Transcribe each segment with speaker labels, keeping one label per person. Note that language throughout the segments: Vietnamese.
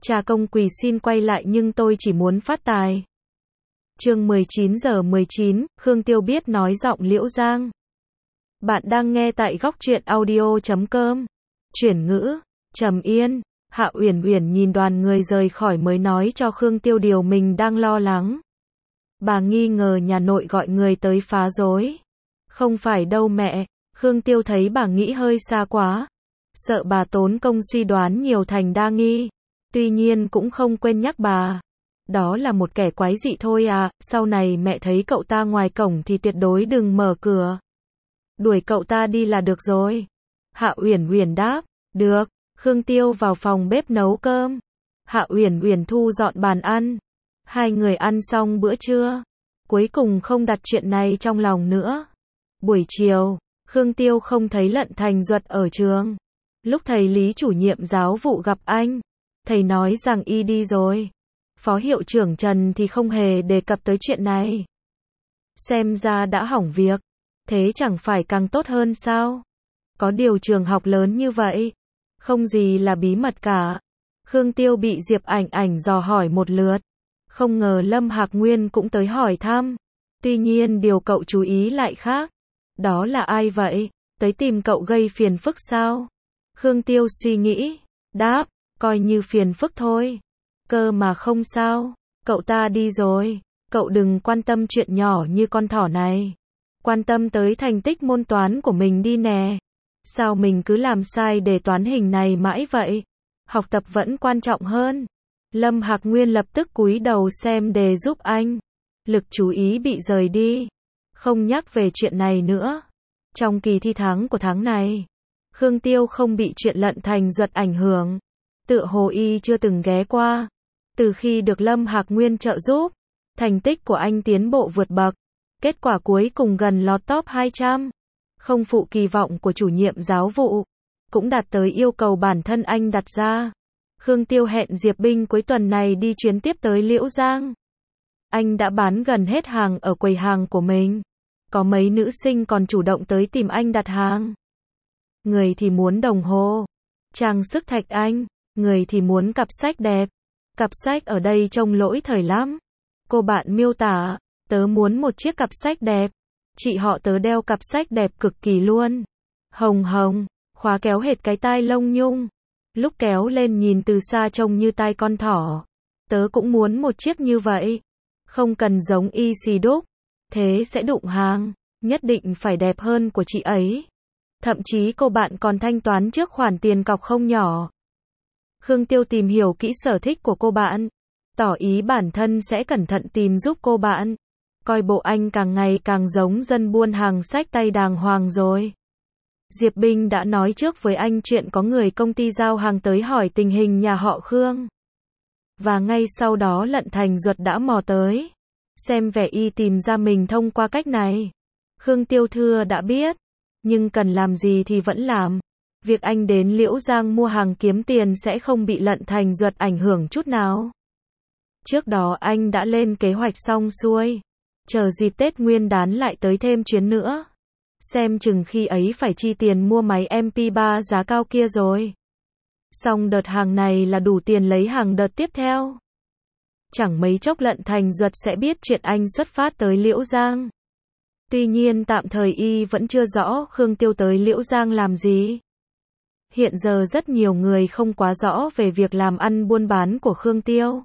Speaker 1: Cha công quỳ xin quay lại nhưng tôi chỉ muốn phát tài. Chương 19:19, Khương Tiêu biết nói giọng Liễu Giang. Bạn đang nghe tại góc truyện audio.com. Chuyển ngữ, trầm yên. Hạ Uyển Uyển nhìn đoàn người rời khỏi mới nói cho Khương Tiêu điều mình đang lo lắng. Bà nghi ngờ nhà nội gọi người tới phá rối. Không phải đâu mẹ, Khương Tiêu thấy bà nghĩ hơi xa quá. Sợ bà tốn công suy đoán nhiều thành đa nghi. Tuy nhiên cũng không quên nhắc bà. Đó là một kẻ quái dị thôi à, sau này mẹ thấy cậu ta ngoài cổng thì tuyệt đối đừng mở cửa. Đuổi cậu ta đi là được rồi. Hạ Uyển Uyển đáp, được. Khương Tiêu vào phòng bếp nấu cơm. Hạ Uyển Uyển thu dọn bàn ăn. Hai người ăn xong bữa trưa. Cuối cùng không đặt chuyện này trong lòng nữa. Buổi chiều, Khương Tiêu không thấy Lận Thành Duật ở trường. Lúc thầy Lý chủ nhiệm giáo vụ gặp anh, thầy nói rằng y đi rồi. Phó hiệu trưởng Trần thì không hề đề cập tới chuyện này. Xem ra đã hỏng việc. Thế chẳng phải càng tốt hơn sao? Có điều trường học lớn như vậy, không gì là bí mật cả. Khương Tiêu bị Diệp Ảnh Ảnh dò hỏi một lượt. Không ngờ Lâm Hạc Nguyên cũng tới hỏi thăm. Tuy nhiên điều cậu chú ý lại khác. Đó là ai vậy? Tới tìm cậu gây phiền phức sao? Khương Tiêu suy nghĩ, đáp, coi như phiền phức thôi. Cơ mà không sao, cậu ta đi rồi. Cậu đừng quan tâm chuyện nhỏ như con thỏ này. Quan tâm tới thành tích môn toán của mình đi nè. Sao mình cứ làm sai đề toán hình này mãi vậy? Học tập vẫn quan trọng hơn. Lâm Hạc Nguyên lập tức cúi đầu xem đề giúp anh. Lực chú ý bị rời đi. Không nhắc về chuyện này nữa. Trong kỳ thi tháng của tháng này, Khương Tiêu không bị chuyện Lận Thành Duật ảnh hưởng. Tựa hồ y chưa từng ghé qua. Từ khi được Lâm Hạc Nguyên trợ giúp, thành tích của anh tiến bộ vượt bậc. Kết quả cuối cùng gần lọt top 200. Không phụ kỳ vọng của chủ nhiệm giáo vụ. Cũng đạt tới yêu cầu bản thân anh đặt ra. Khương Tiêu hẹn Diệp Binh cuối tuần này đi chuyến tiếp tới Liễu Giang. Anh đã bán gần hết hàng ở quầy hàng của mình. Có mấy nữ sinh còn chủ động tới tìm anh đặt hàng. Người thì muốn đồng hồ, trang sức thạch anh. Người thì muốn cặp sách đẹp. Cặp sách ở đây trông lỗi thời lắm. Cô bạn miêu tả, tớ muốn một chiếc cặp sách đẹp. Chị họ tớ đeo cặp sách đẹp cực kỳ luôn. Hồng hồng, khóa kéo hệt cái tai lông nhung. Lúc kéo lên nhìn từ xa trông như tai con thỏ. Tớ cũng muốn một chiếc như vậy. Không cần giống y xì đúc. Thế sẽ đụng hàng. Nhất định phải đẹp hơn của chị ấy. Thậm chí cô bạn còn thanh toán trước khoản tiền cọc không nhỏ. Khương Tiêu tìm hiểu kỹ sở thích của cô bạn. Tỏ ý bản thân sẽ cẩn thận tìm giúp cô bạn. Coi bộ anh càng ngày càng giống dân buôn hàng sách tay đàng hoàng rồi. Diệp Binh đã nói trước với anh chuyện có người công ty giao hàng tới hỏi tình hình nhà họ Khương. Và ngay sau đó Lận Thành Duật đã mò tới. Xem vẻ y tìm ra mình thông qua cách này. Khương Tiêu thưa đã biết. Nhưng cần làm gì thì vẫn làm. Việc anh đến Liễu Giang mua hàng kiếm tiền sẽ không bị Lận Thành Duật ảnh hưởng chút nào. Trước đó anh đã lên kế hoạch xong xuôi. Chờ dịp Tết Nguyên đán lại tới thêm chuyến nữa. Xem chừng khi ấy phải chi tiền mua máy MP3 giá cao kia rồi. Xong đợt hàng này là đủ tiền lấy hàng đợt tiếp theo. Chẳng mấy chốc Lận Thành Duật sẽ biết chuyện anh xuất phát tới Liễu Giang. Tuy nhiên tạm thời y vẫn chưa rõ Khương Tiêu tới Liễu Giang làm gì. Hiện giờ rất nhiều người không quá rõ về việc làm ăn buôn bán của Khương Tiêu.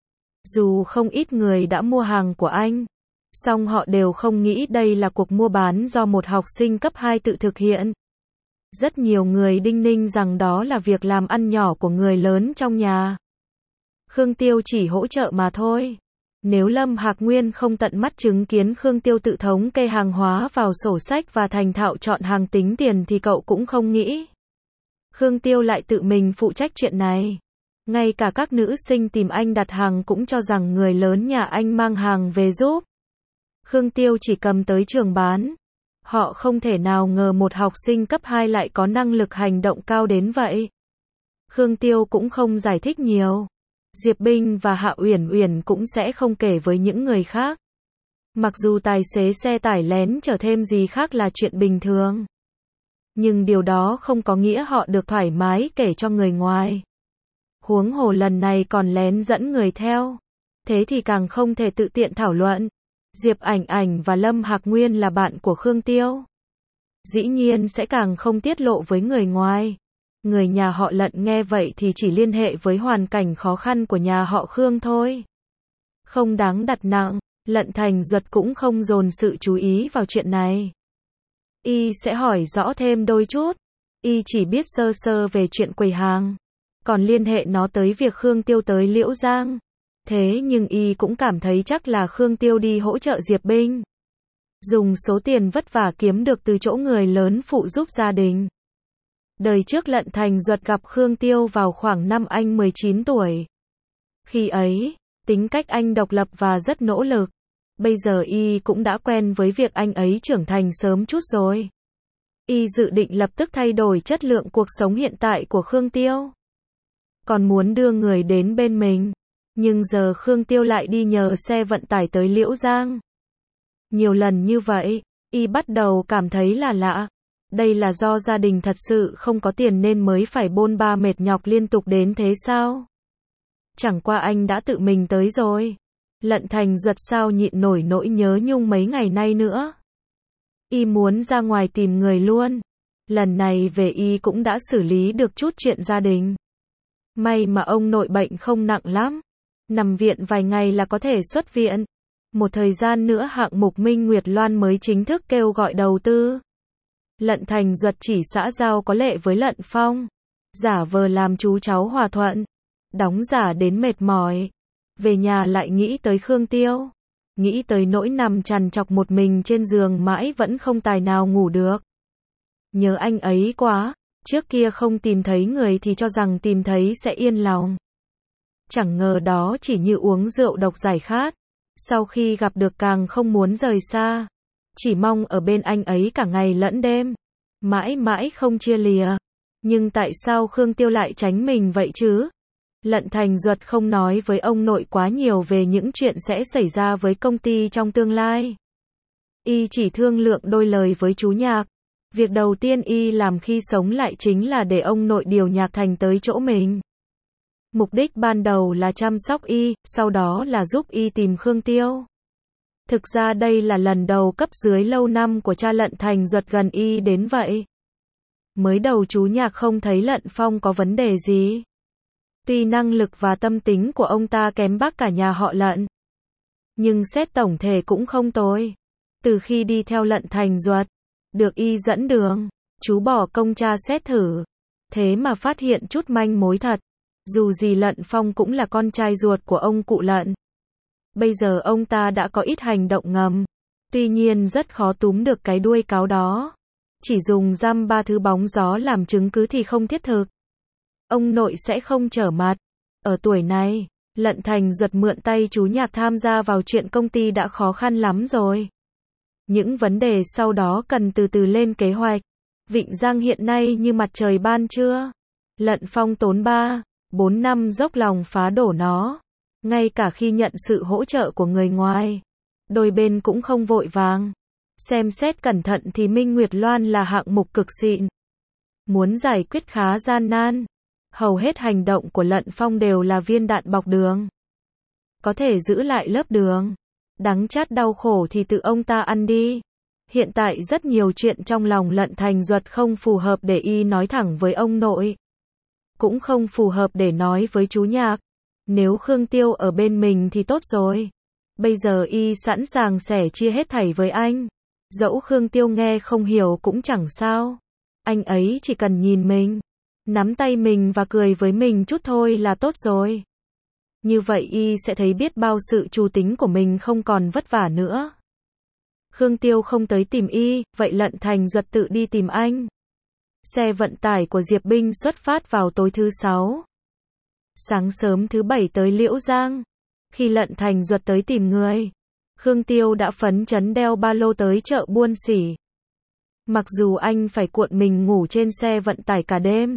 Speaker 1: Dù không ít người đã mua hàng của anh, song họ đều không nghĩ đây là cuộc mua bán do một học sinh cấp 2 tự thực hiện. Rất nhiều người đinh ninh rằng đó là việc làm ăn nhỏ của người lớn trong nhà. Khương Tiêu chỉ hỗ trợ mà thôi. Nếu Lâm Hạc Nguyên không tận mắt chứng kiến Khương Tiêu tự thống kê hàng hóa vào sổ sách và thành thạo chọn hàng tính tiền thì cậu cũng không nghĩ Khương Tiêu lại tự mình phụ trách chuyện này. Ngay cả các nữ sinh tìm anh đặt hàng cũng cho rằng người lớn nhà anh mang hàng về giúp. Khương Tiêu chỉ cầm tới trường bán. Họ không thể nào ngờ một học sinh cấp 2 lại có năng lực hành động cao đến vậy. Khương Tiêu cũng không giải thích nhiều. Diệp Binh và Hạ Uyển Uyển cũng sẽ không kể với những người khác. – Mặc dù tài xế xe tải lén chở thêm gì khác là chuyện bình thường, nhưng điều đó không có nghĩa họ được thoải mái kể cho người ngoài. Huống hồ lần này còn lén dẫn người theo. Thế thì càng không thể tự tiện thảo luận. Diệp Ảnh Ảnh và Lâm Hạc Nguyên là bạn của Khương Tiêu. Dĩ nhiên sẽ càng không tiết lộ với người ngoài. Người nhà họ Lận nghe vậy thì chỉ liên hệ với hoàn cảnh khó khăn của nhà họ Khương thôi. Không đáng đặt nặng, Lận Thành Duật cũng không dồn sự chú ý vào chuyện này. Y sẽ hỏi rõ thêm đôi chút. Y chỉ biết sơ sơ về chuyện quầy hàng. Còn liên hệ nó tới việc Khương Tiêu tới Liễu Giang. Thế nhưng Y cũng cảm thấy chắc là Khương Tiêu đi hỗ trợ Diệp Binh. Dùng số tiền vất vả kiếm được từ chỗ người lớn phụ giúp gia đình. Đời trước Lận Thành Duật gặp Khương Tiêu vào khoảng năm anh 19 tuổi. Khi ấy, tính cách anh độc lập và rất nỗ lực. Bây giờ Y cũng đã quen với việc anh ấy trưởng thành sớm chút rồi. Y dự định lập tức thay đổi chất lượng cuộc sống hiện tại của Khương Tiêu. Còn muốn đưa người đến bên mình. Nhưng giờ Khương Tiêu lại đi nhờ xe vận tải tới Liễu Giang. Nhiều lần như vậy, Y bắt đầu cảm thấy là lạ. Đây là do gia đình thật sự không có tiền nên mới phải bôn ba mệt nhọc liên tục đến thế sao? Chẳng qua anh đã tự mình tới rồi. Lận Thành Duật sao nhịn nổi nỗi nhớ nhung mấy ngày nay nữa. Y muốn ra ngoài tìm người luôn. Lần này về Y cũng đã xử lý được chút chuyện gia đình. May mà ông nội bệnh không nặng lắm. Nằm viện vài ngày là có thể xuất viện. Một thời gian nữa hạng mục Minh Nguyệt Loan mới chính thức kêu gọi đầu tư. Lận Thành Duật chỉ xã giao có lệ với Lận Phong. Giả vờ làm chú cháu hòa thuận. Đóng giả đến mệt mỏi. Về nhà lại nghĩ tới Khương Tiêu. Nghĩ tới nỗi nằm trằn trọc một mình trên giường mãi vẫn không tài nào ngủ được. Nhớ anh ấy quá. Trước kia không tìm thấy người thì cho rằng tìm thấy sẽ yên lòng. Chẳng ngờ đó chỉ như uống rượu độc giải khát. Sau khi gặp được càng không muốn rời xa. Chỉ mong ở bên anh ấy cả ngày lẫn đêm. Mãi mãi không chia lìa. Nhưng tại sao Khương Tiêu lại tránh mình vậy chứ? Lận Thành Duật không nói với ông nội quá nhiều về những chuyện sẽ xảy ra với công ty trong tương lai. Y chỉ thương lượng đôi lời với chú Nhạc. Việc đầu tiên Y làm khi sống lại chính là để ông nội điều Nhạc Thành tới chỗ mình. Mục đích ban đầu là chăm sóc Y, sau đó là giúp Y tìm Khương Tiêu. Thực ra đây là lần đầu cấp dưới lâu năm của cha Lận Thành Duật gần Y đến vậy. Mới đầu chú Nhạc không thấy Lận Phong có vấn đề gì. Tuy năng lực và tâm tính của ông ta kém bác cả nhà họ Lận. Nhưng xét tổng thể cũng không tồi. Từ khi đi theo Lận Thành Duật, được Y dẫn đường, chú bỏ công tra xét thử. Thế mà phát hiện chút manh mối thật. Dù gì Lận Phong cũng là con trai ruột của ông cụ Lận. Bây giờ ông ta đã có ít hành động ngầm. Tuy nhiên rất khó túm được cái đuôi cáo đó. Chỉ dùng dăm ba thứ bóng gió làm chứng cứ thì không thiết thực. Ông nội sẽ không trở mặt. Ở tuổi này, Lận Thành Duật mượn tay chú Nhạc tham gia vào chuyện công ty đã khó khăn lắm rồi. Những vấn đề sau đó cần từ từ lên kế hoạch. Vịnh Giang hiện nay như mặt trời ban trưa. Lận Phong tốn 3-4 năm dốc lòng phá đổ nó. Ngay cả khi nhận sự hỗ trợ của người ngoài, đôi bên cũng không vội vàng. Xem xét cẩn thận thì Minh Nguyệt Loan là hạng mục cực xịn. Muốn giải quyết khá gian nan. Hầu hết hành động của Lận Phong đều là viên đạn bọc đường. Có thể giữ lại lớp đường. Đắng chát đau khổ thì tự ông ta ăn đi. Hiện tại rất nhiều chuyện trong lòng Lận Thành Duật không phù hợp để Y nói thẳng với ông nội. Cũng không phù hợp để nói với chú Nhạc. Nếu Khương Tiêu ở bên mình thì tốt rồi. Bây giờ Y sẵn sàng sẻ chia hết thảy với anh. Dẫu Khương Tiêu nghe không hiểu cũng chẳng sao. Anh ấy chỉ cần nhìn mình, nắm tay mình và cười với mình chút thôi là tốt rồi. Như vậy Y sẽ thấy biết bao sự trù tính của mình không còn vất vả nữa. Khương Tiêu không tới tìm Y, vậy Lận Thành Duật tự đi tìm anh. Xe vận tải của Diệp Binh xuất phát vào tối thứ 6. Sáng sớm thứ 7 tới Liễu Giang. Khi Lận Thành Duật tới tìm người, Khương Tiêu đã phấn chấn đeo ba lô tới chợ Buôn Sỉ. Mặc dù anh phải cuộn mình ngủ trên xe vận tải cả đêm.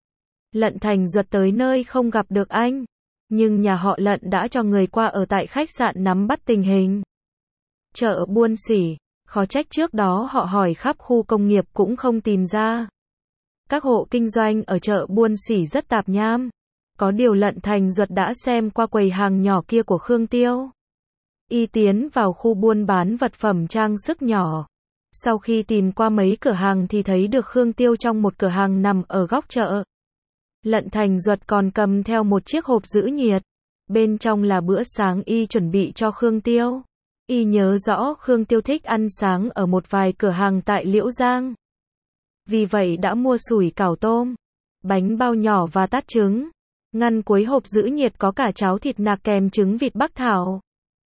Speaker 1: Lận Thành Duật tới nơi không gặp được anh. Nhưng nhà họ Lận đã cho người qua ở tại khách sạn nắm bắt tình hình. Chợ Buôn Sỉ, khó trách trước đó họ hỏi khắp khu công nghiệp cũng không tìm ra. Các hộ kinh doanh ở chợ Buôn Sỉ rất tạp nham. Có điều Lận Thành Duật đã xem qua quầy hàng nhỏ kia của Khương Tiêu. Y tiến vào khu buôn bán vật phẩm trang sức nhỏ. Sau khi tìm qua mấy cửa hàng thì thấy được Khương Tiêu trong một cửa hàng nằm ở góc chợ. Lận Thành Duật còn cầm theo một chiếc hộp giữ nhiệt. Bên trong là bữa sáng y chuẩn bị cho Khương Tiêu. Y nhớ rõ Khương Tiêu thích ăn sáng ở một vài cửa hàng tại Liễu Giang. Vì vậy đã mua sủi cảo tôm, bánh bao nhỏ và tát trứng. Ngăn cuối hộp giữ nhiệt có cả cháo thịt nạc kèm trứng vịt Bắc Thảo.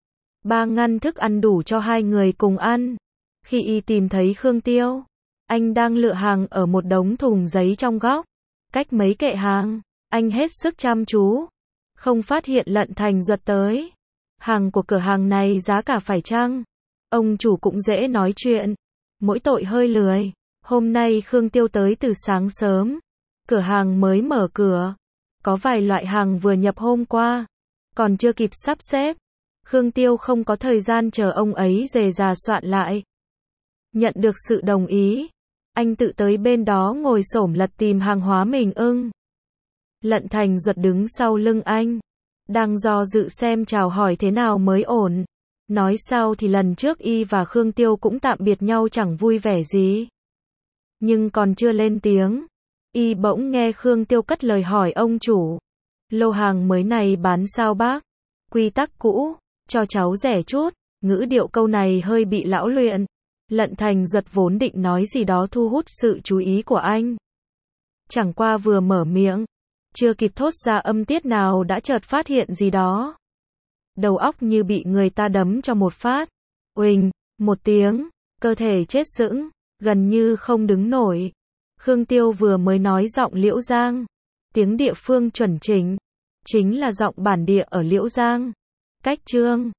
Speaker 1: 3 ngăn thức ăn đủ cho 2 người cùng ăn. Khi y tìm thấy Khương Tiêu, anh đang lựa hàng ở một đống thùng giấy trong góc. Cách mấy kệ hàng, anh hết sức chăm chú, không phát hiện Lận Thành Duật tới. Hàng của cửa hàng này giá cả phải chăng? Ông chủ cũng dễ nói chuyện, mỗi tội hơi lười. Hôm nay Khương Tiêu tới từ sáng sớm. Cửa hàng mới mở cửa. Có vài loại hàng vừa nhập hôm qua, còn chưa kịp sắp xếp. Khương Tiêu không có thời gian chờ ông ấy dè dà soạn lại. Nhận được sự đồng ý, anh tự tới bên đó ngồi xổm lật tìm hàng hóa mình ưng. Lận Thành Duật đứng sau lưng anh, đang do dự xem chào hỏi thế nào mới ổn. Nói sau thì lần trước y và Khương Tiêu cũng tạm biệt nhau chẳng vui vẻ gì. Nhưng còn chưa lên tiếng, y bỗng nghe Khương Tiêu cất lời hỏi ông chủ. Lô hàng mới này bán sao bác? Quy tắc cũ, cho cháu rẻ chút. Ngữ điệu câu này hơi bị lão luyện. Lận Thành Duật vốn định nói gì đó thu hút sự chú ý của anh. Chẳng qua vừa mở miệng, chưa kịp thốt ra âm tiết nào đã chợt phát hiện gì đó. Đầu óc như bị người ta đấm cho một phát. Uỳnh, một tiếng, cơ thể chết sững, gần như không đứng nổi. Khương Tiêu vừa mới nói giọng Liễu Giang, tiếng địa phương chuẩn chỉnh, chính là giọng bản địa ở Liễu Giang. Cách Trương